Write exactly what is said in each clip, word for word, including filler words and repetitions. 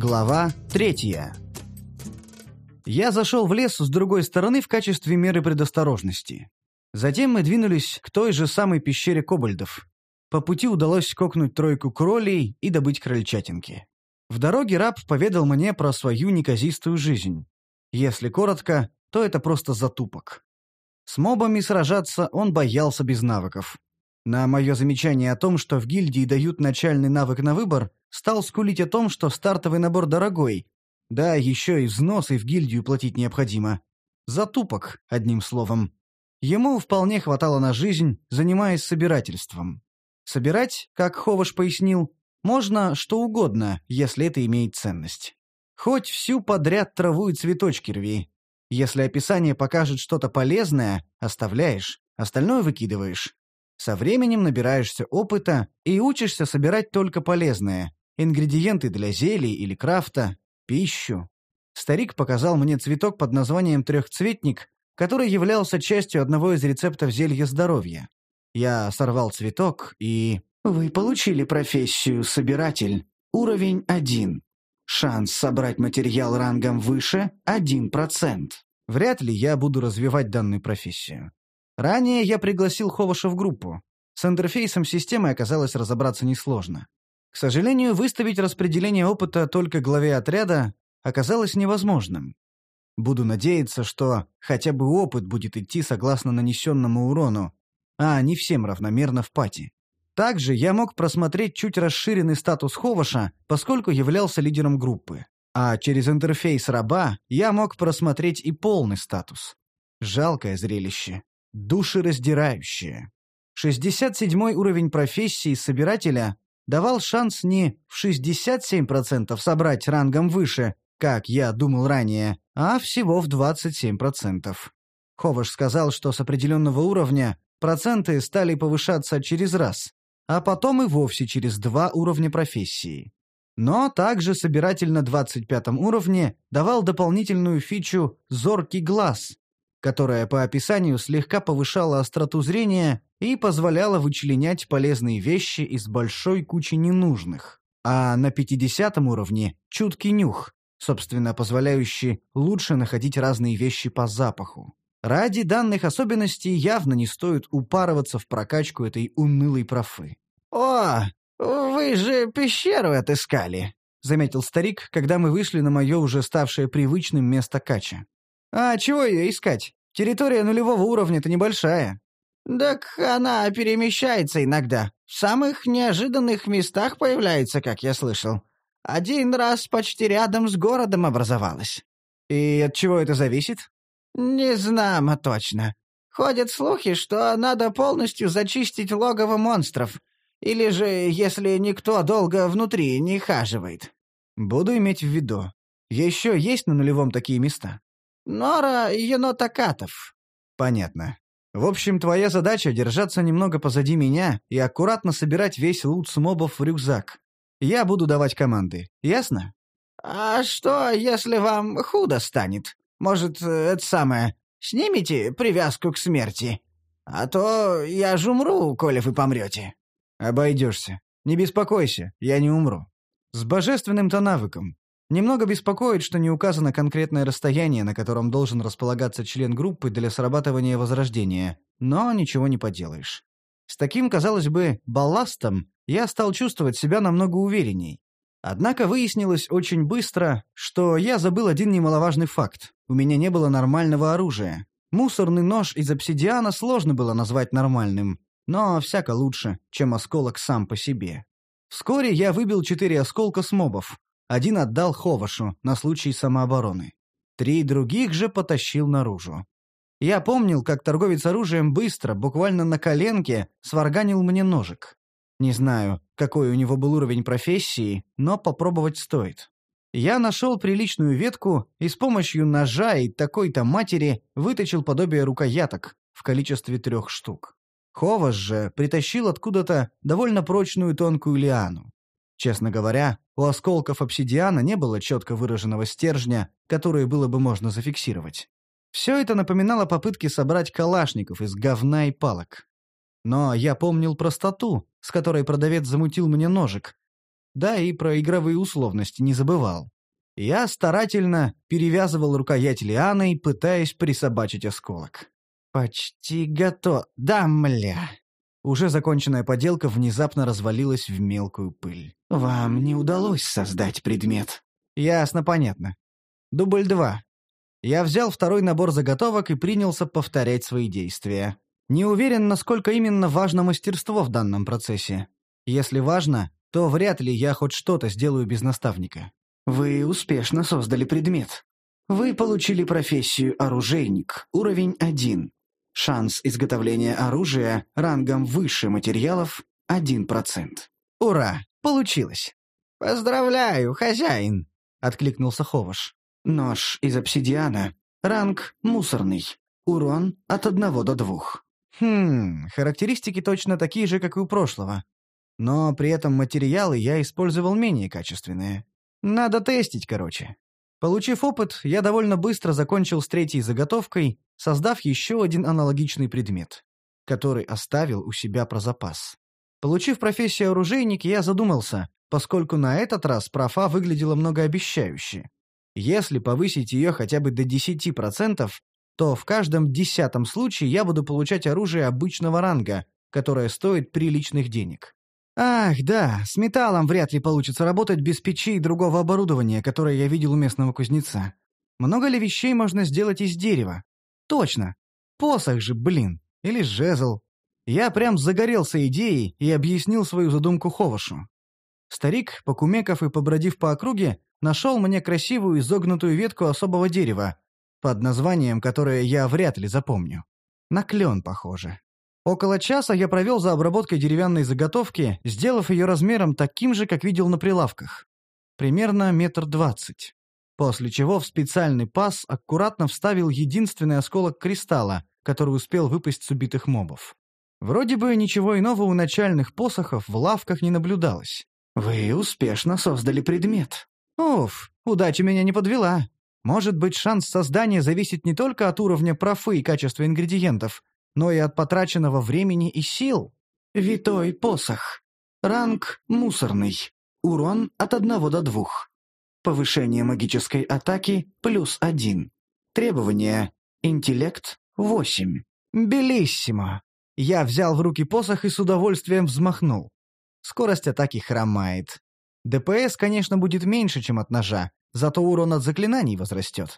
Глава третья. Я зашел в лес с другой стороны в качестве меры предосторожности. Затем мы двинулись к той же самой пещере кобальдов. По пути удалось кокнуть тройку кролей и добыть крольчатинки. В дороге раб поведал мне про свою неказистую жизнь. Если коротко, то это просто затупок. С мобами сражаться он боялся без навыков. На мое замечание о том, что в гильдии дают начальный навык на выбор, стал скулить о том, что стартовый набор дорогой. Да, еще и взносы в гильдию платить необходимо. Затупок, одним словом. Ему вполне хватало на жизнь, занимаясь собирательством. Собирать, как Ховаш пояснил, можно что угодно, если это имеет ценность. Хоть всю подряд траву и цветочки рви. Если описание покажет что-то полезное, оставляешь, остальное выкидываешь. Со временем набираешься опыта и учишься собирать только полезное. Ингредиенты для зелий или крафта, пищу. Старик показал мне цветок под названием трехцветник, который являлся частью одного из рецептов зелья здоровья. Я сорвал цветок и... Вы получили профессию собиратель. Уровень один. Шанс собрать материал рангом выше – один процент. Вряд ли я буду развивать данную профессию. Ранее я пригласил Ховаша в группу. С интерфейсом системы оказалось разобраться несложно. К сожалению, выставить распределение опыта только главе отряда оказалось невозможным. Буду надеяться, что хотя бы опыт будет идти согласно нанесенному урону, а не всем равномерно в пати. Также я мог просмотреть чуть расширенный статус Ховаша, поскольку являлся лидером группы. А через интерфейс раба я мог просмотреть и полный статус. Жалкое зрелище. Душераздирающее. шестьдесят седьмой уровень профессии собирателя давал шанс не в шестьдесят семь процентов собрать рангом выше, как я думал ранее, а всего в двадцать семь процентов. Ховаш сказал, что с определенного уровня проценты стали повышаться через раз, а потом и вовсе через два уровня профессии. Но также собиратель на двадцать пятом уровне давал дополнительную фичу «Зоркий глаз», которая по описанию слегка повышала остроту зрения и позволяла вычленять полезные вещи из большой кучи ненужных. А на пятидесятом уровне – чуткий нюх, собственно, позволяющий лучше находить разные вещи по запаху. Ради данных особенностей явно не стоит упарываться в прокачку этой унылой профы. «О, вы же пещеру отыскали», — заметил старик, когда мы вышли на мое уже ставшее привычным место кача. «А чего ее искать? Территория нулевого уровня-то небольшая». «Так она перемещается иногда. В самых неожиданных местах появляется, как я слышал. Один раз почти рядом с городом образовалась». «И от чего это зависит?» «Не знамо точно. Ходят слухи, что надо полностью зачистить логово монстров. Или же, если никто долго внутри не хаживает». «Буду иметь в виду. Еще есть на нулевом такие места?» «Нора енотокатов». «Понятно. В общем, твоя задача — держаться немного позади меня и аккуратно собирать весь лут с мобов в рюкзак. Я буду давать команды. Ясно?» «А что, если вам худо станет? Может, это самое, снимите привязку к смерти? А то я ж умру, коли вы помрете». «Обойдешься. Не беспокойся, я не умру. С божественным-то навыком. Немного беспокоит, что не указано конкретное расстояние, на котором должен располагаться член группы для срабатывания возрождения, но ничего не поделаешь. С таким, казалось бы, балластом я стал чувствовать себя намного уверенней. Однако выяснилось очень быстро, что я забыл один немаловажный факт. У меня не было нормального оружия. Мусорный нож из обсидиана сложно было назвать нормальным, но всяко лучше, чем осколок сам по себе. Вскоре я выбил четыре осколка с мобов. Один отдал Ховашу на случай самообороны. Три других же потащил наружу. Я помнил, как торговец оружием быстро, буквально на коленке, сварганил мне ножик. Не знаю, какой у него был уровень профессии, но попробовать стоит. Я нашел приличную ветку и с помощью ножа и такой-то матери выточил подобие рукояток в количестве трех штук. Ховаш же притащил откуда-то довольно прочную тонкую лиану. Честно говоря, у осколков обсидиана не было четко выраженного стержня, который было бы можно зафиксировать. Все это напоминало попытки собрать калашников из говна и палок. Но я помнил простоту, с которой продавец замутил мне ножик, да и про игровые условности не забывал. Я старательно перевязывал рукоять лианой, пытаясь присобачить осколок. «Почти готов. Да, мля!» Уже законченная поделка внезапно развалилась в мелкую пыль. «Вам не удалось создать предмет». «Ясно, понятно. Дубль два». Я взял второй набор заготовок и принялся повторять свои действия. Не уверен, насколько именно важно мастерство в данном процессе. Если важно, то вряд ли я хоть что-то сделаю без наставника. Вы успешно создали предмет. Вы получили профессию оружейник, уровень один. Шанс изготовления оружия рангом выше материалов один процент. «Ура! Получилось!» «Поздравляю, хозяин!» — откликнулся Ховаш. Нож из обсидиана. Ранг мусорный. Урон от одного до двух. Хм, характеристики точно такие же, как и у прошлого. Но при этом материалы я использовал менее качественные. Надо тестить, короче. Получив опыт, я довольно быстро закончил с третьей заготовкой, создав еще один аналогичный предмет, который оставил у себя про запас. Получив профессию оружейник, я задумался, поскольку на этот раз профа выглядела многообещающе. Если повысить ее хотя бы до десяти процентов, то в каждом десятом случае я буду получать оружие обычного ранга, которое стоит приличных денег. Ах, да, с металлом вряд ли получится работать без печи и другого оборудования, которое я видел у местного кузнеца. Много ли вещей можно сделать из дерева? Точно. Посох же, блин. Или жезл. Я прям загорелся идеей и объяснил свою задумку Ховашу. Старик, покумекав и побродив по округе, нашел мне красивую изогнутую ветку особого дерева, под названием, которое я вряд ли запомню. На клен похоже. Около часа я провел за обработкой деревянной заготовки, сделав ее размером таким же, как видел на прилавках. Примерно метр двадцать. После чего в специальный паз аккуратно вставил единственный осколок кристалла, который успел выпасть с убитых мобов. Вроде бы ничего иного у начальных посохов в лавках не наблюдалось. Вы успешно создали предмет. Уф, удача меня не подвела. Может быть, шанс создания зависит не только от уровня профы и качества ингредиентов, но и от потраченного времени и сил. Витой посох. Ранг мусорный. Урон от одного до двух. Повышение магической атаки плюс один. Требования. Интеллект восемь. Белиссимо. Я взял в руки посох и с удовольствием взмахнул. Скорость атаки хромает. ДПС, конечно, будет меньше, чем от ножа, зато урон от заклинаний возрастет.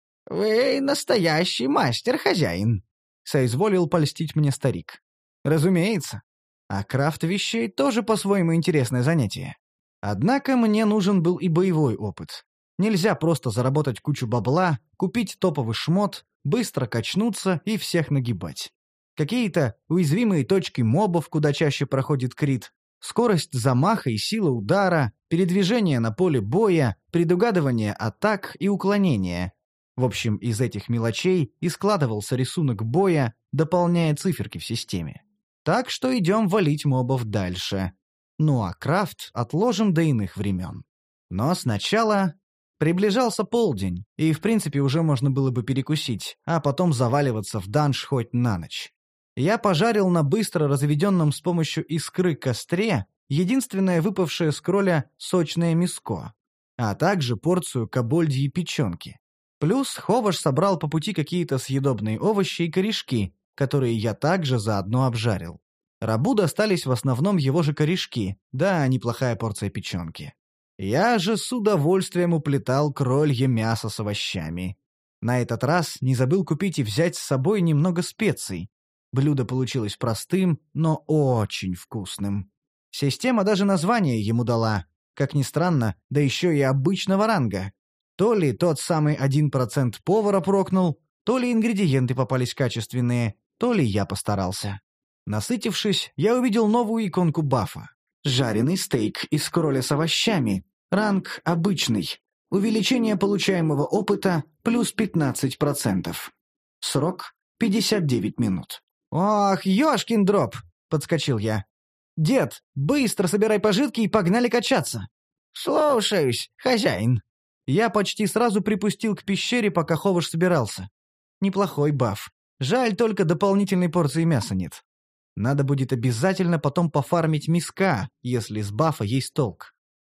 «Вы настоящий мастер-хозяин», — соизволил польстить мне старик. «Разумеется. А крафт вещей тоже по-своему интересное занятие. Однако мне нужен был и боевой опыт. Нельзя просто заработать кучу бабла, купить топовый шмот, быстро качнуться и всех нагибать. Какие-то уязвимые точки мобов, куда чаще проходит крит, скорость замаха и сила удара, передвижение на поле боя, предугадывание атак и уклонение. В общем, из этих мелочей и складывался рисунок боя, дополняя циферки в системе. Так что идем валить мобов дальше. Ну а крафт отложим до иных времен. Но сначала... Приближался полдень, и в принципе уже можно было бы перекусить, а потом заваливаться в данж хоть на ночь. Я пожарил на быстро разведенном с помощью искры костре единственное выпавшее с кроля сочное мяско, а также порцию кобольдьей печенки. Плюс Ховаш собрал по пути какие-то съедобные овощи и корешки, которые я также заодно обжарил. Рабу достались в основном его же корешки, да неплохая порция печенки. Я же с удовольствием уплетал кролье мясо с овощами. На этот раз не забыл купить и взять с собой немного специй. Блюдо получилось простым, но очень вкусным. Система даже название ему дала. Как ни странно, да еще и обычного ранга. То ли тот самый один процент повара прокнул, то ли ингредиенты попались качественные, то ли я постарался. Насытившись, я увидел новую иконку бафа. Жареный стейк из кроля с овощами. Ранг обычный. Увеличение получаемого опыта плюс пятнадцать процентов. Срок пятьдесят девять минут. «Ох, ёшкин дроп!» — подскочил я. «Дед, быстро собирай пожитки и погнали качаться!» «Слушаюсь, хозяин!» Я почти сразу припустил к пещере, пока Ховаш собирался. Неплохой баф. Жаль, только дополнительной порции мяса нет. Надо будет обязательно потом пофармить миска, если с бафа есть толк.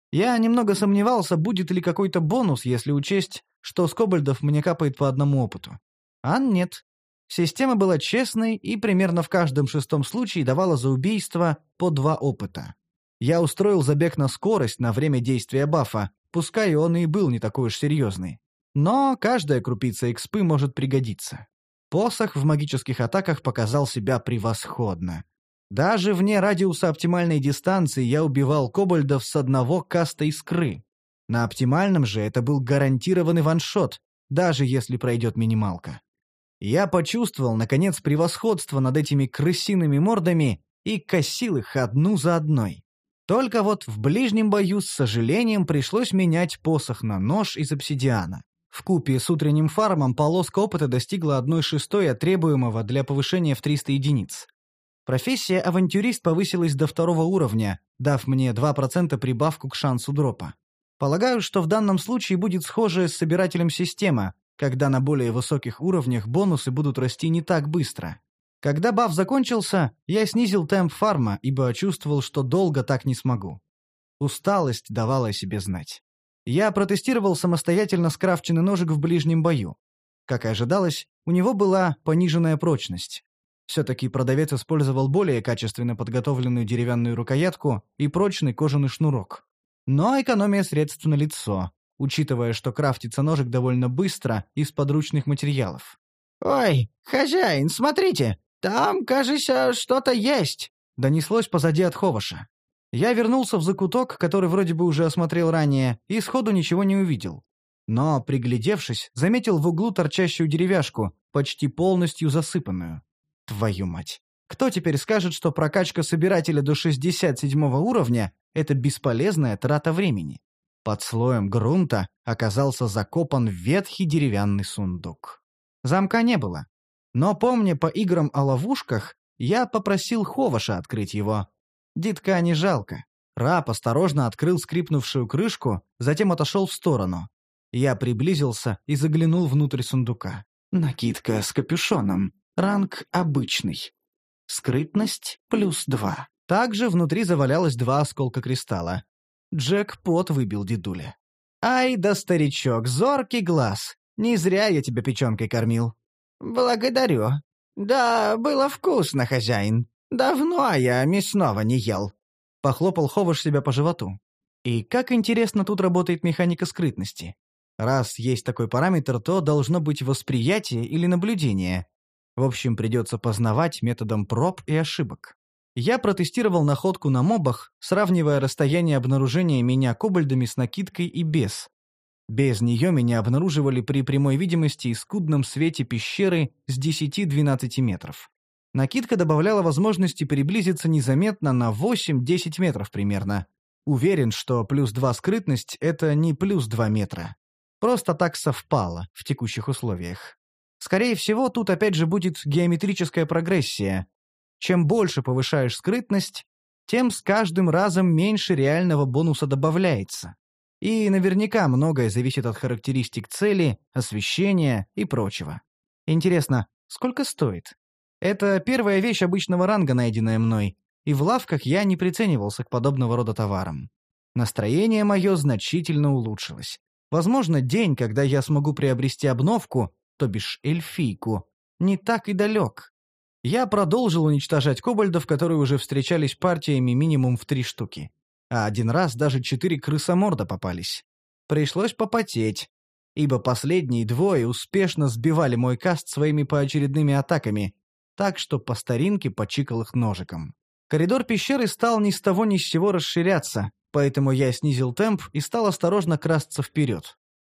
Я немного сомневался, будет ли какой-то бонус, если учесть, что с кобальдов мне капает по одному опыту. А нет. Система была честной и примерно в каждом шестом случае давала за убийство по два опыта. Я устроил забег на скорость на время действия бафа, пускай он и был не такой уж серьезный. Но каждая крупица экспы может пригодиться. Посох в магических атаках показал себя превосходно. Даже вне радиуса оптимальной дистанции я убивал кобальдов с одного каста искры. На оптимальном же это был гарантированный ваншот, даже если пройдет минималка. Я почувствовал, наконец, превосходство над этими крысиными мордами и косил их одну за одной. Только вот в ближнем бою, с сожалением, пришлось менять посох на нож из обсидиана. Вкупе с утренним фармом полоска опыта достигла одной шестой от требуемого для повышения в триста единиц. Профессия авантюрист повысилась до второго уровня, дав мне два процента прибавку к шансу дропа. Полагаю, что в данном случае будет схожая с собирателем система, когда на более высоких уровнях бонусы будут расти не так быстро. Когда баф закончился, я снизил темп фарма, ибо чувствовал, что долго так не смогу. Усталость давала о себе знать. Я протестировал самостоятельно скрафченный ножик в ближнем бою. Как и ожидалось, у него была пониженная прочность. Все-таки продавец использовал более качественно подготовленную деревянную рукоятку и прочный кожаный шнурок. Но экономия средств налицо, учитывая, что крафтится ножик довольно быстро из подручных материалов. «Ой, хозяин, смотрите, там, кажется, что-то есть!» Донеслось позади от Ховаша. Я вернулся в закуток, который вроде бы уже осмотрел ранее, и сходу ничего не увидел. Но, приглядевшись, заметил в углу торчащую деревяшку, почти полностью засыпанную. Твою мать! Кто теперь скажет, что прокачка собирателя до шестьдесят седьмого уровня — это бесполезная трата времени? Под слоем грунта оказался закопан ветхий деревянный сундук. Замка не было. Но, помня по играм о ловушках, я попросил Ховаша открыть его. Дитка не жалко. Раб осторожно открыл скрипнувшую крышку, затем отошел в сторону. Я приблизился и заглянул внутрь сундука. Накидка с капюшоном. Ранг обычный. Скрытность плюс два. Также внутри завалялось два осколка кристалла. Джекпот выбил дедуля. «Ай да старичок, зоркий глаз! Не зря я тебя печенкой кормил». «Благодарю. Да, было вкусно, хозяин. Давно я мясного не ел». Похлопал Ховаш себя по животу. И как интересно тут работает механика скрытности. Раз есть такой параметр, то должно быть восприятие или наблюдение. В общем, придется познавать методом проб и ошибок. Я протестировал находку на мобах, сравнивая расстояние обнаружения меня кобальдами с накидкой и без. Без нее меня обнаруживали при прямой видимости и скудном свете пещеры с десяти-двенадцати метров. Накидка добавляла возможности приблизиться незаметно на восемь-десять метров примерно. Уверен, что плюс два скрытность — это не плюс два метра. Просто так совпало в текущих условиях. Скорее всего, тут опять же будет геометрическая прогрессия. Чем больше повышаешь скрытность, тем с каждым разом меньше реального бонуса добавляется. И наверняка многое зависит от характеристик цели, освещения и прочего. Интересно, сколько стоит? Это первая вещь обычного ранга, найденная мной, и в лавках я не приценивался к подобного рода товарам. Настроение мое значительно улучшилось. Возможно, день, когда я смогу приобрести обновку, то бишь эльфийку, не так и далек. Я продолжил уничтожать кобальдов, которые уже встречались партиями минимум в три штуки. А один раз даже четыре крысоморда попались. Пришлось попотеть, ибо последние двое успешно сбивали мой каст своими поочередными атаками, так что по старинке почикал их ножиком. Коридор пещеры стал ни с того ни с сего расширяться, поэтому я снизил темп и стал осторожно красться вперед.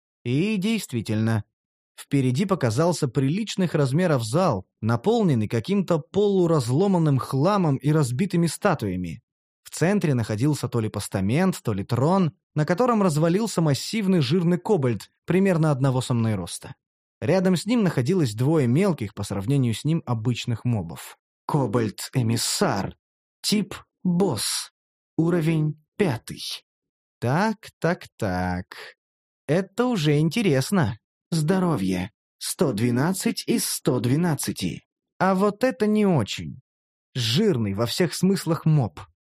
И действительно, впереди показался приличных размеров зал, наполненный каким-то полуразломанным хламом и разбитыми статуями. В центре находился то ли постамент, то ли трон, на котором развалился массивный жирный кобальд, примерно одного со мной роста. Рядом с ним находилось двое мелких по сравнению с ним обычных мобов. Кобальд-эмиссар. Тип босс. Уровень пятый. Так, так, так. Это уже интересно. Здоровье. сто двенадцать из ста двенадцати. А вот это не очень. Жирный во всех смыслах моб.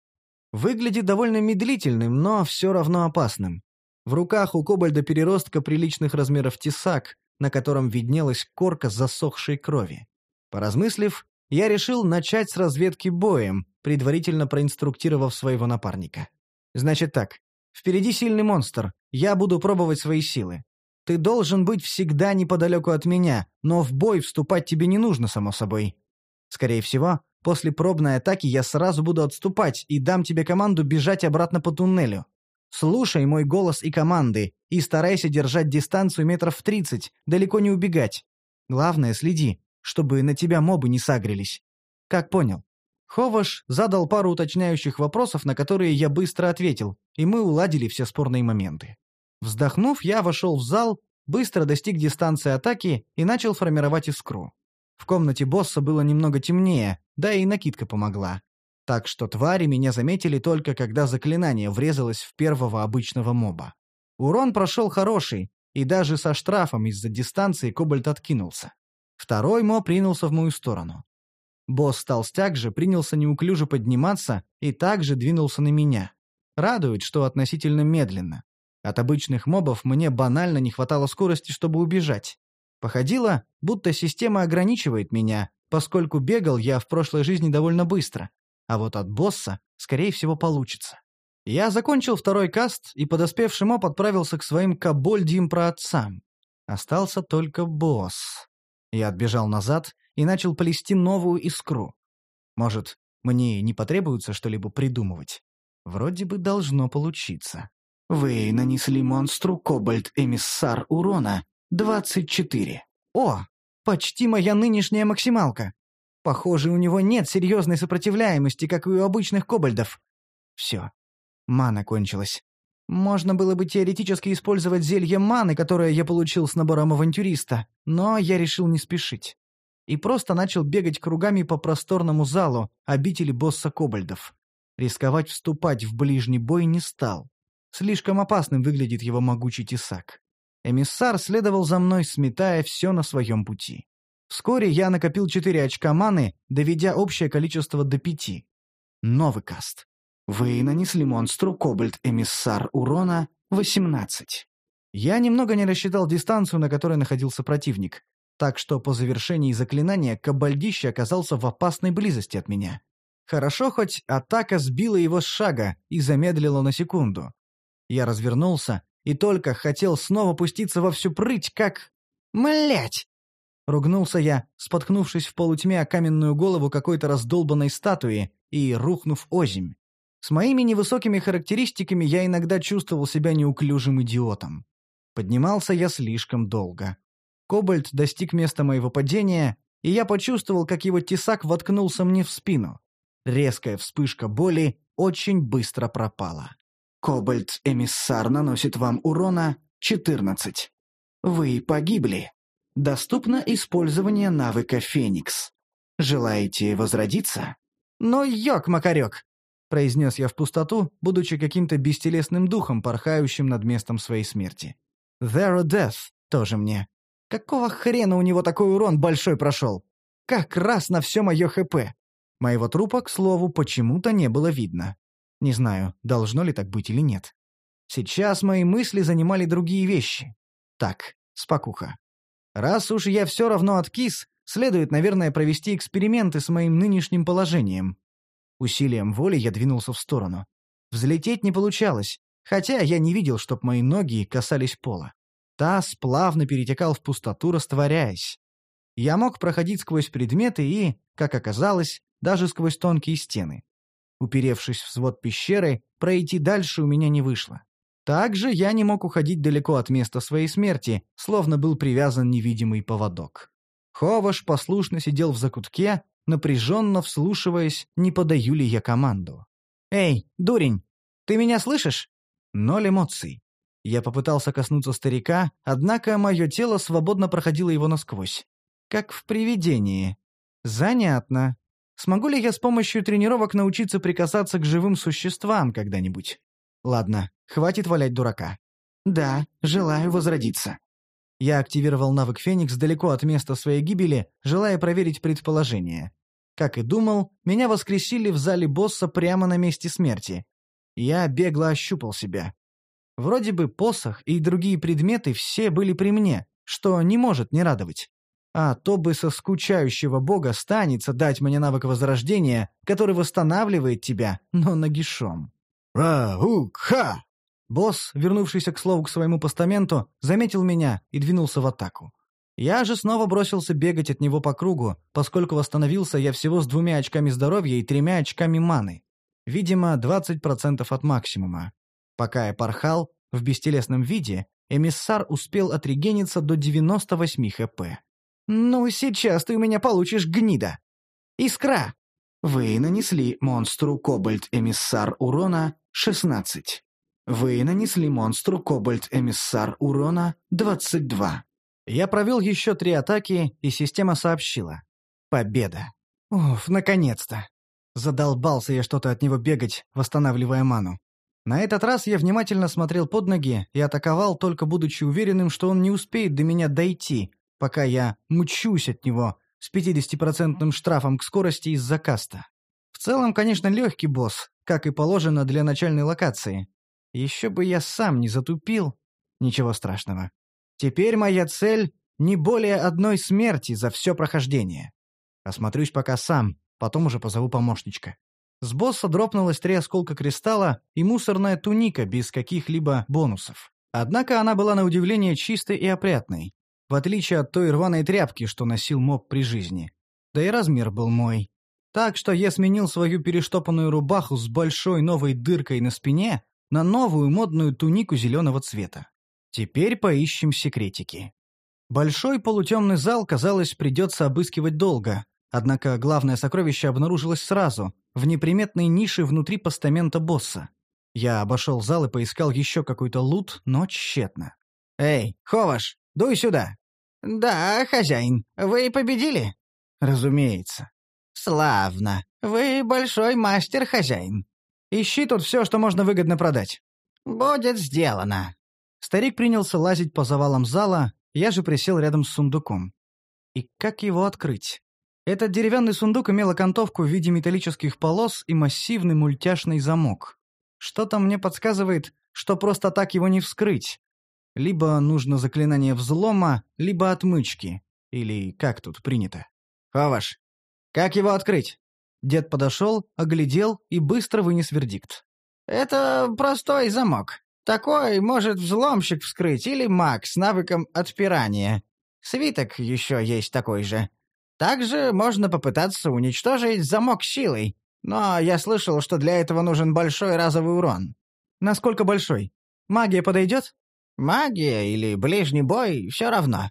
Выглядит довольно медлительным, но все равно опасным. В руках у кобальда-переростка приличных размеров тесак, на котором виднелась корка засохшей крови. Поразмыслив, я решил начать с разведки боем, предварительно проинструктировав своего напарника. Значит так, впереди сильный монстр, я буду пробовать свои силы. Ты должен быть всегда неподалеку от меня, но в бой вступать тебе не нужно, само собой. Скорее всего, после пробной атаки я сразу буду отступать и дам тебе команду бежать обратно по туннелю. Слушай мой голос и команды, и старайся держать дистанцию метров в тридцать, далеко не убегать. Главное, следи, чтобы на тебя мобы не сагрились. Как понял? Ховаш задал пару уточняющих вопросов, на которые я быстро ответил, и мы уладили все спорные моменты. Вздохнув, я вошел в зал, быстро достиг дистанции атаки и начал формировать искру. В комнате босса было немного темнее, да и накидка помогла. Так что твари меня заметили только когда заклинание врезалось в первого обычного моба. Урон прошел хороший, и даже со штрафом из-за дистанции кобальт откинулся. Второй моб ринулся в мою сторону. Босс-толстяк же принялся неуклюже подниматься и также двинулся на меня. Радует, что относительно медленно. От обычных мобов мне банально не хватало скорости, чтобы убежать. Походило, будто система ограничивает меня, поскольку бегал я в прошлой жизни довольно быстро. А вот от босса, скорее всего, получится. Я закончил второй каст, и подоспевший моб отправился к своим кобольдьим праотцам. Остался только босс. Я отбежал назад и начал плести новую искру. Может, мне не потребуется что-либо придумывать? Вроде бы должно получиться. Вы нанесли монстру кобальд-эмиссар урона двадцать четыре. О, почти моя нынешняя максималка. Похоже, у него нет серьезной сопротивляемости, как и у обычных кобальдов. Все. Мана кончилась. Можно было бы теоретически использовать зелье маны, которое я получил с набором авантюриста, но я решил не спешить. И просто начал бегать кругами по просторному залу обители босса кобальдов. Рисковать вступать в ближний бой не стал. Слишком опасным выглядит его могучий тесак. Эмиссар следовал за мной, сметая все на своем пути. Вскоре я накопил четыре очка маны, доведя общее количество до пяти. Новый каст. Вы нанесли монстру кобальд-эмиссар урона восемнадцать. Я немного не рассчитал дистанцию, на которой находился противник, так что по завершении заклинания кобальдище оказался в опасной близости от меня. Хорошо, хоть атака сбила его с шага и замедлила на секунду. Я развернулся и только хотел снова пуститься во всю прыть, как... «Млять!» — ругнулся я, споткнувшись в полутьме о каменную голову какой-то раздолбанной статуи и рухнув озимь. С моими невысокими характеристиками я иногда чувствовал себя неуклюжим идиотом. Поднимался я слишком долго. Кобальд достиг места моего падения, и я почувствовал, как его тесак воткнулся мне в спину. Резкая вспышка боли очень быстро пропала. Кобальд-эмиссар наносит вам урона четырнадцать. Вы погибли. Доступно использование навыка «Феникс». Желаете возродиться? «Ну, ёк-макарёк!» — произнес я в пустоту, будучи каким-то бестелесным духом, порхающим над местом своей смерти. «There death» тоже мне. Какого хрена у него такой урон большой прошел? Как раз на все мое ХП. Моего трупа, к слову, почему-то не было видно. Не знаю, должно ли так быть или нет. Сейчас мои мысли занимали другие вещи. Так, спокуха. Раз уж я все равно откис, следует, наверное, провести эксперименты с моим нынешним положением. Усилием воли я двинулся в сторону. Взлететь не получалось, хотя я не видел, чтоб мои ноги касались пола. Таз плавно перетекал в пустоту, растворяясь. Я мог проходить сквозь предметы и, как оказалось, даже сквозь тонкие стены. Уперевшись в свод пещеры, пройти дальше у меня не вышло. Также я не мог уходить далеко от места своей смерти, словно был привязан невидимый поводок. Ховаш послушно сидел в закутке, напряженно вслушиваясь, не подаю ли я команду. «Эй, дурень, ты меня слышишь?» Ноль эмоций. Я попытался коснуться старика, однако мое тело свободно проходило его насквозь. Как в привидении. Занятно. Смогу ли я с помощью тренировок научиться прикасаться к живым существам когда-нибудь? Ладно, хватит валять дурака. Да, желаю возродиться. Я активировал навык «Феникс» далеко от места своей гибели, желая проверить предположение. Как и думал, меня воскресили в зале босса прямо на месте смерти. Я бегло ощупал себя. Вроде бы посох и другие предметы все были при мне, что не может не радовать. А то бы со скучающего бога станется дать мне навык возрождения, который восстанавливает тебя, но нагишом. «Ра-ук-ха!» Босс, вернувшийся к слову к своему постаменту, заметил меня и двинулся в атаку. Я же снова бросился бегать от него по кругу, поскольку восстановился я всего с двумя очками здоровья и тремя очками маны. Видимо, двадцать процентов от максимума. Пока я порхал, в бестелесном виде, эмиссар успел отрегениться до девяносто восемь хп. «Ну, сейчас ты у меня получишь, гнида! Искра!» Вы нанесли монстру Кобальт-эмиссар урона шестнадцать. Вы нанесли монстру Кобальт-эмиссар урона двадцать два. Я провел еще три атаки, и система сообщила. Победа. Уф, наконец-то. Задолбался я что-то от него бегать, восстанавливая ману. На этот раз я внимательно смотрел под ноги и атаковал, только будучи уверенным, что он не успеет до меня дойти, пока я мчусь от него с пятидесятипроцентным штрафом к скорости из-за каста. В целом, конечно, легкий босс, как и положено для начальной локации. Еще бы я сам не затупил. Ничего страшного. Теперь моя цель — не более одной смерти за все прохождение. Осмотрюсь пока сам, потом уже позову помощничка. С босса дропнулось три осколка кристалла и мусорная туника без каких-либо бонусов. Однако она была на удивление чистой и опрятной, в отличие от той рваной тряпки, что носил моб при жизни. Да и размер был мой. Так что я сменил свою перештопанную рубаху с большой новой дыркой на спине на новую модную тунику зеленого цвета. Теперь поищем секретики. Большой полутемный зал, казалось, придется обыскивать долго, однако главное сокровище обнаружилось сразу, в неприметной нише внутри постамента босса. Я обошел зал и поискал еще какой-то лут, но тщетно. «Эй, Ховаш, дуй сюда!» «Да, хозяин, вы победили?» «Разумеется». «Славно. Вы большой мастер, хозяин. Ищи тут все, что можно выгодно продать». «Будет сделано». Старик принялся лазить по завалам зала, я же присел рядом с сундуком. И как его открыть? Этот деревянный сундук имел окантовку в виде металлических полос и массивный мультяшный замок. Что-то мне подсказывает, что просто так его не вскрыть. Либо нужно заклинание взлома, либо отмычки. Или как тут принято. «Ховаш, как его открыть?» Дед подошел, оглядел и быстро вынес вердикт. «Это простой замок. Такой может взломщик вскрыть или маг с навыком отпирания. Свиток еще есть такой же. Также можно попытаться уничтожить замок силой, но я слышал, что для этого нужен большой разовый урон». «Насколько большой? Магия подойдет?» «Магия или ближний бой — все равно.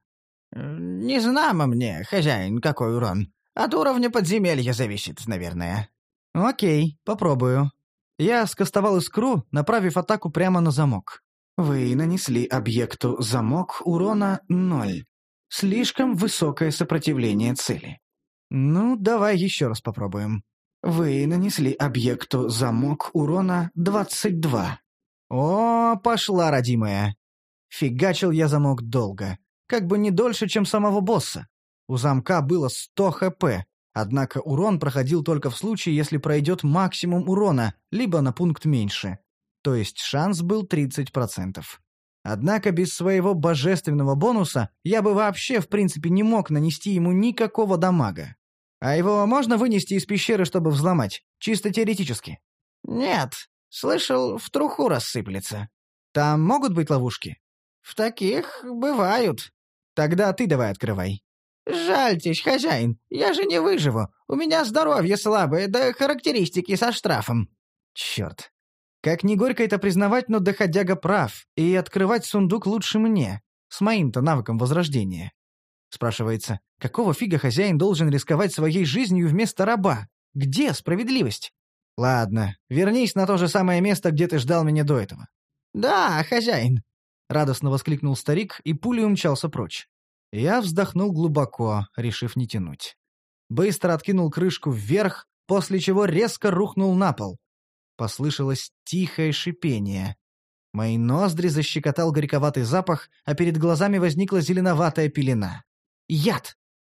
Не знамо мне, хозяин, какой урон. От уровня подземелья зависит, наверное». «Окей, попробую». Я скостовал искру, направив атаку прямо на замок. Вы нанесли объекту замок урона ноль. Слишком высокое сопротивление цели. Ну, давай еще раз попробуем. Вы нанесли объекту замок урона двадцать два. О, пошла, родимая. Фигачил я замок долго. Как бы не дольше, чем самого босса. У замка было сто хп. Однако урон проходил только в случае, если пройдет максимум урона, либо на пункт меньше. То есть шанс был тридцать процентов. Однако без своего божественного бонуса я бы вообще в принципе не мог нанести ему никакого дамага. А его можно вынести из пещеры, чтобы взломать? Чисто теоретически. Нет. Слышал, в труху рассыплется. Там могут быть ловушки? В таких бывают. Тогда ты давай открывай. «Жальтесь, хозяин, я же не выживу. У меня здоровье слабое, да характеристики со штрафом». Черт. Как ни горько это признавать, но доходяга прав, и открывать сундук лучше мне, с моим-то навыком возрождения. Спрашивается, какого фига хозяин должен рисковать своей жизнью вместо раба? Где справедливость? Ладно, вернись на то же самое место, где ты ждал меня до этого. «Да, хозяин», — радостно воскликнул старик и пулей умчался прочь. Я вздохнул глубоко, решив не тянуть. Быстро откинул крышку вверх, после чего резко рухнул на пол. Послышалось тихое шипение. Мои ноздри защекотал горьковатый запах, а перед глазами возникла зеленоватая пелена. Яд!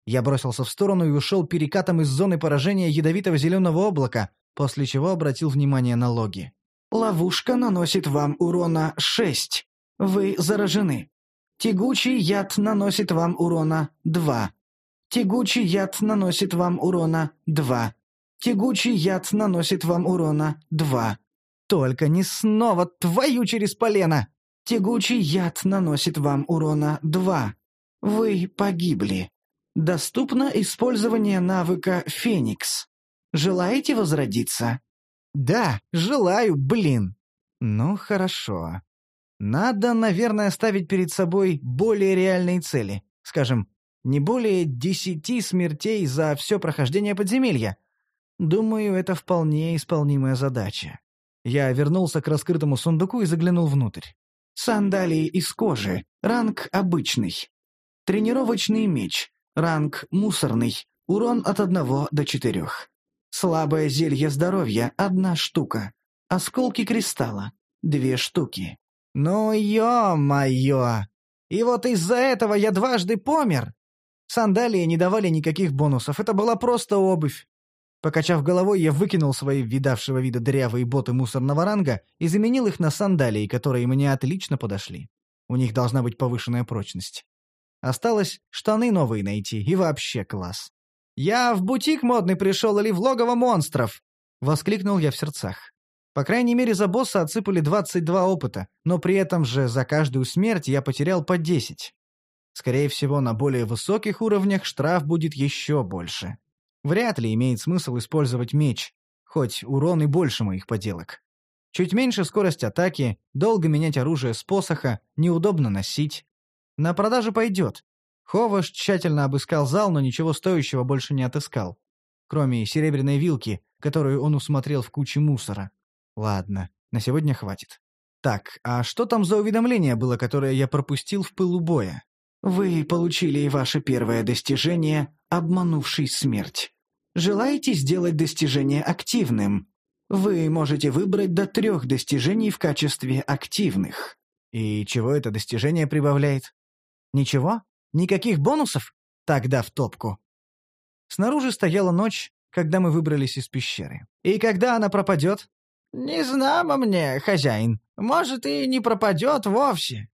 Я бросился в сторону и ушел перекатом из зоны поражения ядовитого зеленого облака, после чего обратил внимание на логи. Ловушка наносит вам урона шесть. Вы заражены. Тягучий яд наносит вам урона два. Тягучий яд наносит вам урона два. Тягучий яд наносит вам урона два. Только не снова твою через полено! Тягучий яд наносит вам урона два. Вы погибли. Доступно использование навыка «Феникс». Желаете возродиться? Да, желаю, блин. Ну, хорошо. Надо, наверное, ставить перед собой более реальные цели. Скажем, не более десяти смертей за все прохождение подземелья. Думаю, это вполне исполнимая задача. Я вернулся к раскрытому сундуку и заглянул внутрь. Сандалии из кожи. Ранг обычный. Тренировочный меч. Ранг мусорный. Урон от одного до четырех. Слабое зелье здоровья – одна штука. Осколки кристалла – две штуки. Ну, ё-моё! И вот из-за этого я дважды помер! Сандалии не давали никаких бонусов, это была просто обувь. Покачав головой, я выкинул свои видавшего вида дырявые боты мусорного ранга и заменил их на сандалии, которые мне отлично подошли. У них должна быть повышенная прочность. Осталось штаны новые найти, и вообще класс. «Я в бутик модный пришел или в логово монстров?» — воскликнул я в сердцах. По крайней мере, за босса отсыпали двадцать два опыта, но при этом же за каждую смерть я потерял по десять. Скорее всего, на более высоких уровнях штраф будет еще больше. Вряд ли имеет смысл использовать меч, хоть урон и больше моих поделок. Чуть меньше скорость атаки, долго менять оружие с посоха, неудобно носить. На продажу пойдет. Ховаш тщательно обыскал зал, но ничего стоящего больше не отыскал. Кроме серебряной вилки, которую он усмотрел в куче мусора. Ладно, на сегодня хватит. Так, а что там за уведомление было, которое я пропустил в пылу боя? Вы получили ваше первое достижение «Обманувший смерть». Желаете сделать достижение активным? Вы можете выбрать до трех достижений в качестве активных. И чего это достижение прибавляет? Ничего? Никаких бонусов? Тогда в топку. Снаружи стояла ночь, когда мы выбрались из пещеры. И когда она пропадет? Не знамо мне, хозяин. Может, и не пропадет вовсе.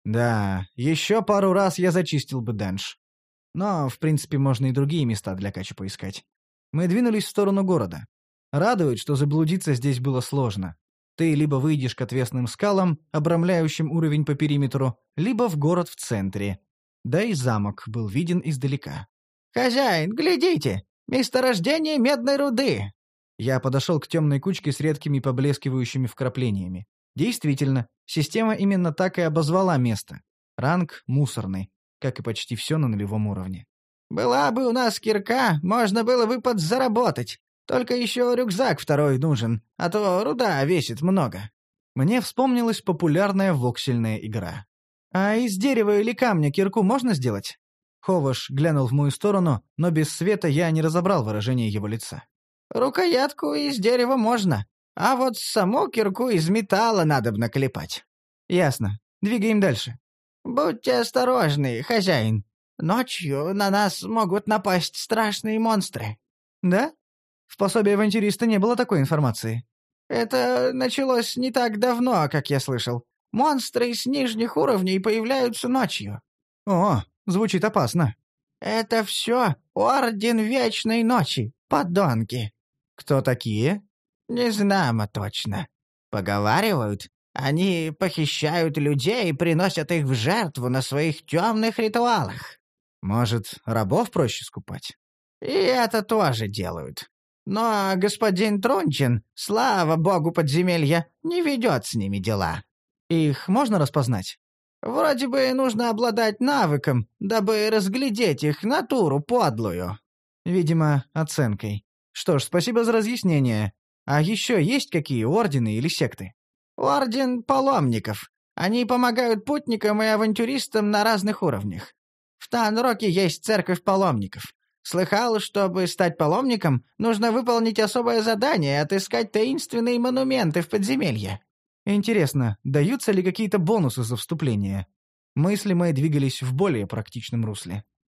Да, еще пару раз я зачистил бы данж. Но, в принципе, можно и другие места для кача поискать. Мы двинулись в сторону города. Радует, что заблудиться здесь было сложно. Ты либо выйдешь к отвесным скалам, обрамляющим уровень по периметру, либо в город в центре. Да и замок был виден издалека. «Хозяин, глядите! Месторождение медной руды!» Я подошел к темной кучке с редкими поблескивающими вкраплениями. Действительно, система именно так и обозвала место. Ранг мусорный, как и почти все на нулевом уровне. «Была бы у нас кирка, можно было бы подзаработать. Только еще рюкзак второй нужен, а то руда весит много». Мне вспомнилась популярная воксельная игра. «А из дерева или камня кирку можно сделать?» Ховаш глянул в мою сторону, но без света я не разобрал выражение его лица. «Рукоятку из дерева можно, а вот саму кирку из металла надобно клепать». «Ясно. Двигаем дальше». «Будьте осторожны, хозяин. Ночью на нас могут напасть страшные монстры». «Да? В пособии авантюриста не было такой информации». «Это началось не так давно, как я слышал. Монстры с нижних уровней появляются ночью». «О, звучит опасно». «Это все Орден Вечной Ночи, подонки». «Кто такие?» «Не знамо точно. Поговаривают, они похищают людей и приносят их в жертву на своих темных ритуалах». «Может, рабов проще скупать?» «И это тоже делают. Но господин Трунчин, слава богу подземелья, не ведет с ними дела». «Их можно распознать?» «Вроде бы нужно обладать навыком, дабы разглядеть их натуру подлую». «Видимо, оценкой. Что ж, спасибо за разъяснение. А еще есть какие ордены или секты?» «Орден паломников. Они помогают путникам и авантюристам на разных уровнях. В Танроке есть церковь паломников. Слыхал, чтобы стать паломником, нужно выполнить особое задание — отыскать таинственные монументы в подземелье». «Интересно, даются ли какие-то бонусы за вступление?» Мысли мои двигались в более практичном русле.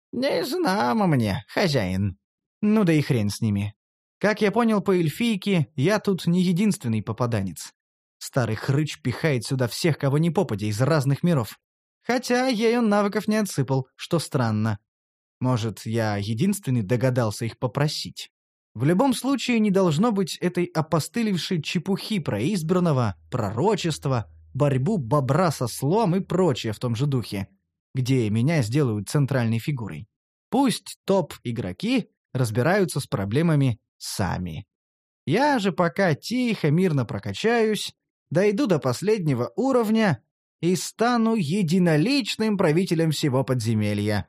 «Не знамо мне, хозяин». Ну да и хрен с ними. Как я понял по эльфийке, я тут не единственный попаданец. Старый хрыч пихает сюда всех, кого ни попадя, из разных миров. Хотя ей он навыков не отсыпал, что странно. Может, я единственный догадался их попросить. В любом случае не должно быть этой опостылевшей чепухи про избранного, пророчества, борьбу бобра со слом и прочее в том же духе, где меня сделают центральной фигурой. Пусть топ-игроки разбираются с проблемами сами. Я же пока тихо, мирно прокачаюсь, дойду до последнего уровня и стану единоличным правителем всего подземелья.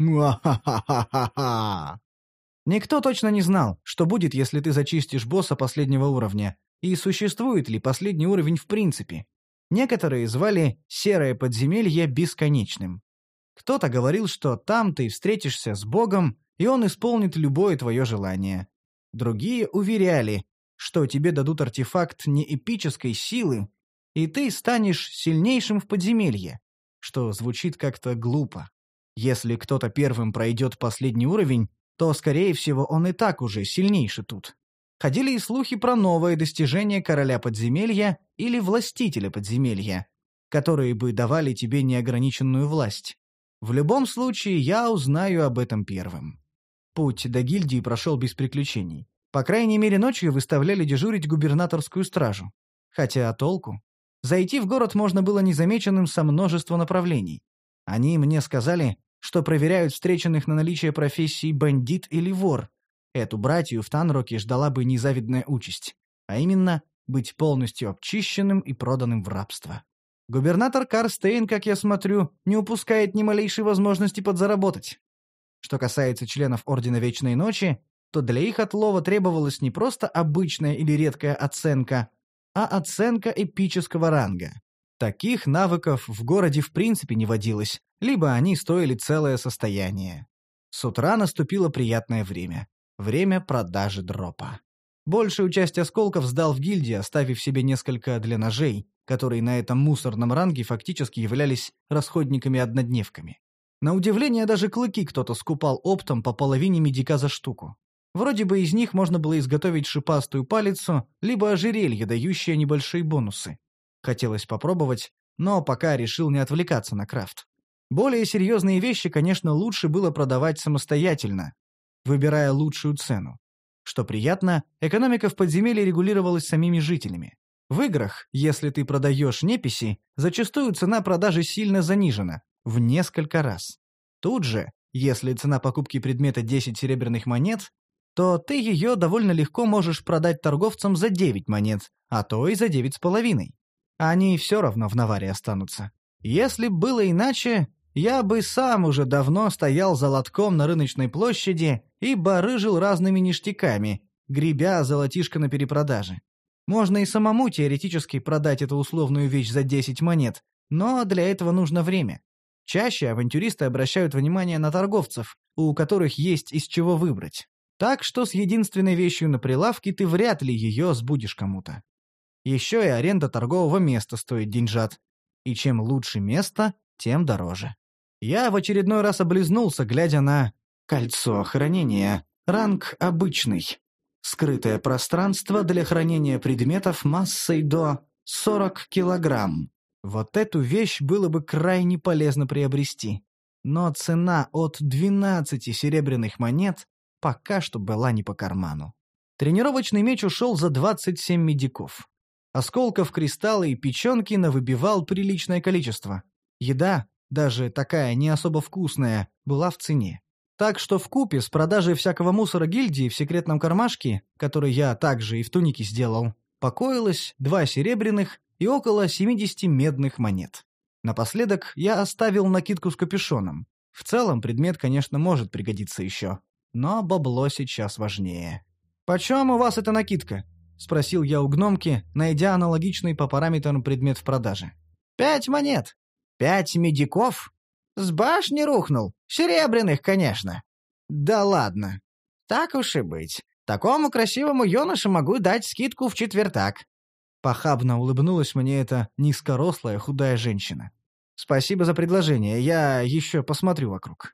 Муа-ха-ха-ха-ха! Никто точно не знал, что будет, если ты зачистишь босса последнего уровня, и существует ли последний уровень в принципе. Некоторые звали «Серое подземелье» бесконечным. Кто-то говорил, что там ты встретишься с Богом, и он исполнит любое твое желание. Другие уверяли, что тебе дадут артефакт неэпической силы, и ты станешь сильнейшим в подземелье, что звучит как-то глупо. Если кто-то первым пройдет последний уровень, то, скорее всего, он и так уже сильнейший тут. Ходили и слухи про новое достижение короля подземелья или властителя подземелья, которые бы давали тебе неограниченную власть. В любом случае, я узнаю об этом первым. Путь до гильдии прошел без приключений. По крайней мере, ночью выставляли дежурить губернаторскую стражу. Хотя толку? Зайти в город можно было незамеченным со множества направлений. Они мне сказали, что проверяют встреченных на наличие профессий бандит или вор. Эту братью в Танроке ждала бы незавидная участь, а именно быть полностью обчищенным и проданным в рабство. Губернатор Карстейн, как я смотрю, не упускает ни малейшей возможности подзаработать. Что касается членов Ордена Вечной Ночи, то для их отлова требовалась не просто обычная или редкая оценка, а оценка эпического ранга. Таких навыков в городе в принципе не водилось, либо они стоили целое состояние. С утра наступило приятное время. Время продажи дропа. Большую часть осколков сдал в гильдии, оставив себе несколько для ножей, которые на этом мусорном ранге фактически являлись расходниками-однодневками. На удивление, даже клыки кто-то скупал оптом по половине медика за штуку. Вроде бы из них можно было изготовить шипастую палицу, либо ожерелье, дающее небольшие бонусы. Хотелось попробовать, но пока решил не отвлекаться на крафт. Более серьезные вещи, конечно, лучше было продавать самостоятельно, выбирая лучшую цену. Что приятно, экономика в подземелье регулировалась самими жителями. В играх, если ты продаешь неписи, зачастую цена продажи сильно занижена, в несколько раз. Тут же, если цена покупки предмета десять серебряных монет, то ты ее довольно легко можешь продать торговцам за девять монет, а то и за девять с половиной. Они все равно в наваре останутся. Если б было иначе, я бы сам уже давно стоял за лотком на рыночной площади и барыжил разными ништяками, гребя золотишко на перепродаже. Можно и самому теоретически продать эту условную вещь за десять монет, но для этого нужно время. Чаще авантюристы обращают внимание на торговцев, у которых есть из чего выбрать. Так что с единственной вещью на прилавке ты вряд ли ее сбудешь кому-то. Еще и аренда торгового места стоит деньжат. И чем лучше место, тем дороже. Я в очередной раз облизнулся, глядя на кольцо хранения. Ранг обычный. Скрытое пространство для хранения предметов массой до сорок килограмм. Вот эту вещь было бы крайне полезно приобрести. Но цена от двенадцати серебряных монет пока что была не по карману. Тренировочный меч ушел за двадцать семь медиков. Осколков, кристалла и печенки навыбивал приличное количество. Еда, даже такая не особо вкусная, была в цене. Так что вкупе с продажей всякого мусора гильдии в секретном кармашке, который я также и в тунике сделал, покоилось два серебряных и около семидесяти медных монет. Напоследок я оставил накидку с капюшоном. В целом предмет, конечно, может пригодиться еще, но бабло сейчас важнее. «Почем у вас эта накидка?» — спросил я у гномки, найдя аналогичный по параметрам предмет в продаже. «Пять монет. Пять медиков? С башни рухнул. Серебряных, конечно». «Да ладно». «Так уж и быть. Такому красивому юноше могу дать скидку в четвертак». Похабно улыбнулась мне эта низкорослая худая женщина. «Спасибо за предложение, я еще посмотрю вокруг».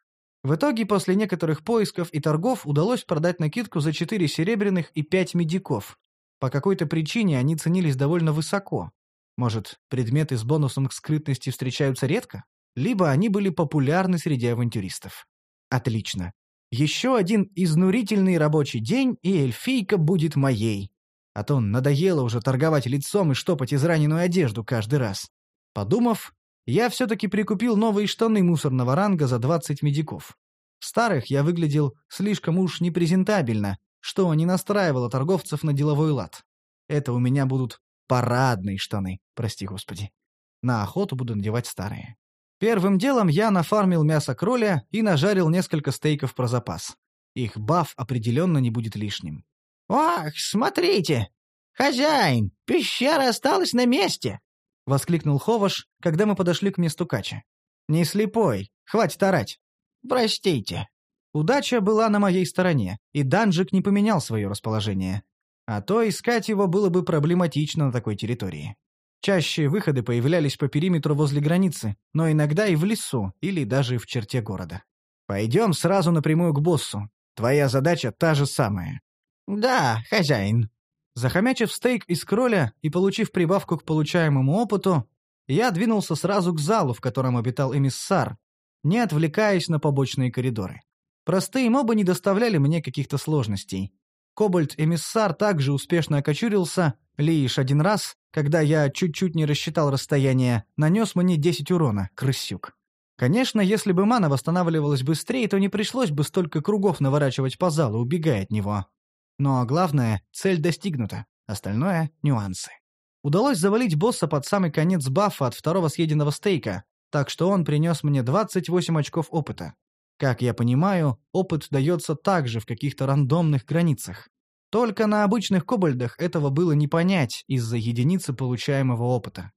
В итоге, после некоторых поисков и торгов, удалось продать накидку за четыре серебряных и пять медиков. По какой-то причине они ценились довольно высоко. Может, предметы с бонусом к скрытности встречаются редко? Либо они были популярны среди авантюристов. Отлично. Еще один изнурительный рабочий день, и эльфийка будет моей. А то надоело уже торговать лицом и штопать израненную одежду каждый раз. Подумав, я все-таки прикупил новые штаны мусорного ранга за двадцать медиков. В старых я выглядел слишком уж непрезентабельно, что не настраивало торговцев на деловой лад. Это у меня будут парадные штаны, прости господи. На охоту буду надевать старые. Первым делом я нафармил мясо кроля и нажарил несколько стейков про запас. Их баф определенно не будет лишним. «Ох, смотрите! Хозяин, пещера осталась на месте!» — воскликнул Ховаш, когда мы подошли к месту кача. «Не слепой, хватит орать!» «Простите». Удача была на моей стороне, и Данжик не поменял свое расположение. А то искать его было бы проблематично на такой территории. Чаще выходы появлялись по периметру возле границы, но иногда и в лесу, или даже в черте города. «Пойдем сразу напрямую к боссу. Твоя задача та же самая». «Да, хозяин». Захомячив стейк из кроля и получив прибавку к получаемому опыту, я двинулся сразу к залу, в котором обитал эмиссар, не отвлекаясь на побочные коридоры. Простые мобы не доставляли мне каких-то сложностей. Кобальт-эмиссар также успешно окочурился, лишь один раз, когда я чуть-чуть не рассчитал расстояние, нанес мне десять урона, крысюк. Конечно, если бы мана восстанавливалась быстрее, то не пришлось бы столько кругов наворачивать по залу, убегая от него. Но главное, цель достигнута, остальное — нюансы. Удалось завалить босса под самый конец бафа от второго съеденного стейка, так что он принес мне двадцать восемь очков опыта. Как я понимаю, опыт дается также в каких-то рандомных границах. Только на обычных кобальдах этого было не понять из-за единицы получаемого опыта.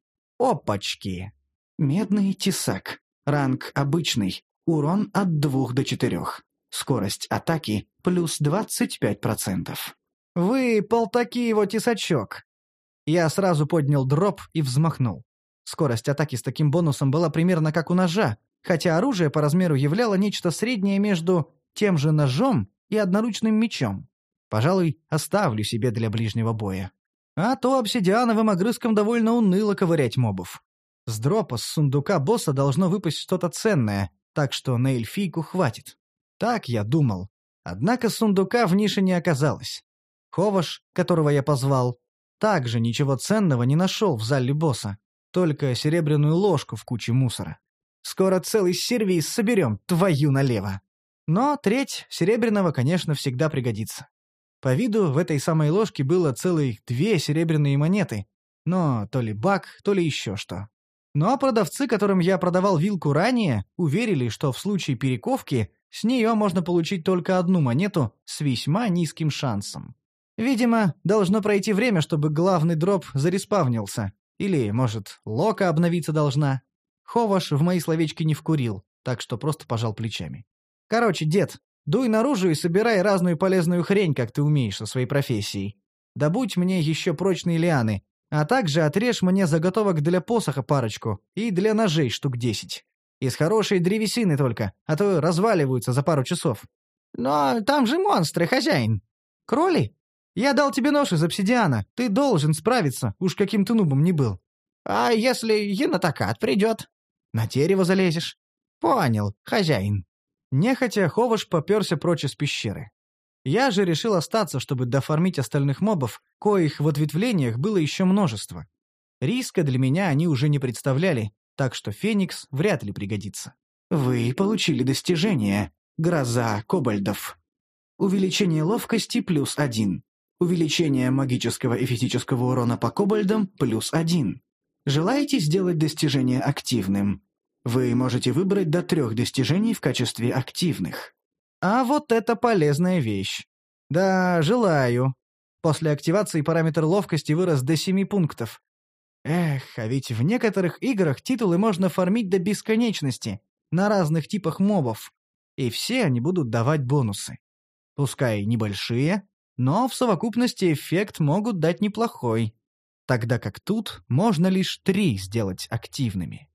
Опачки! Медный тесак. Ранг обычный. Урон от двух до четырех. Скорость атаки плюс двадцать пять процентов. Выпал таки его тесачок. Я сразу поднял дроп и взмахнул. Скорость атаки с таким бонусом была примерно как у ножа, хотя оружие по размеру являло нечто среднее между тем же ножом и одноручным мечом. Пожалуй, оставлю себе для ближнего боя. А то обсидиановым огрызком довольно уныло ковырять мобов. С дропа с сундука босса должно выпасть что-то ценное, так что на эльфийку хватит. Так я думал. Однако сундука в нише не оказалось. Ховаш, которого я позвал, также ничего ценного не нашел в зале босса, только серебряную ложку в куче мусора. Скоро целый сервиз соберем, твою налево. Но треть серебряного, конечно, всегда пригодится. По виду в этой самой ложке было целых две серебряные монеты, но то ли баг, то ли еще что. Но продавцы, которым я продавал вилку ранее, уверили, что в случае перековки с нее можно получить только одну монету с весьма низким шансом. Видимо, должно пройти время, чтобы главный дроп зареспавнился. Или, может, лока обновиться должна. Ховаш в мои словечки не вкурил, так что просто пожал плечами. Короче, дед, дуй наружу и собирай разную полезную хрень, как ты умеешь со своей профессией. Добудь мне еще прочные лианы, а также отрежь мне заготовок для посоха парочку и для ножей штук десять. Из хорошей древесины только, а то разваливаются за пару часов. «Но там же монстры, хозяин!» «Кроли? Я дал тебе нож из обсидиана, ты должен справиться, уж каким ты нубом не был». «А если енотокат придет?» «На дерево залезешь». «Понял, хозяин». Нехотя Ховаш попёрся прочь из пещеры. Я же решил остаться, чтобы дофармить остальных мобов, коих в ответвлениях было еще множество. Риска для меня они уже не представляли, так что Феникс вряд ли пригодится. Вы получили достижение «Гроза кобальдов». Увеличение ловкости плюс один. Увеличение магического и физического урона по кобальдам плюс один. Желаете сделать достижение активным? Вы можете выбрать до трех достижений в качестве активных. А вот это полезная вещь. Да, желаю. После активации параметр ловкости вырос до семи пунктов. Эх, а ведь в некоторых играх титулы можно фармить до бесконечности, на разных типах мобов, и все они будут давать бонусы. Пускай небольшие, но в совокупности эффект могут дать неплохой, тогда как тут можно лишь три сделать активными.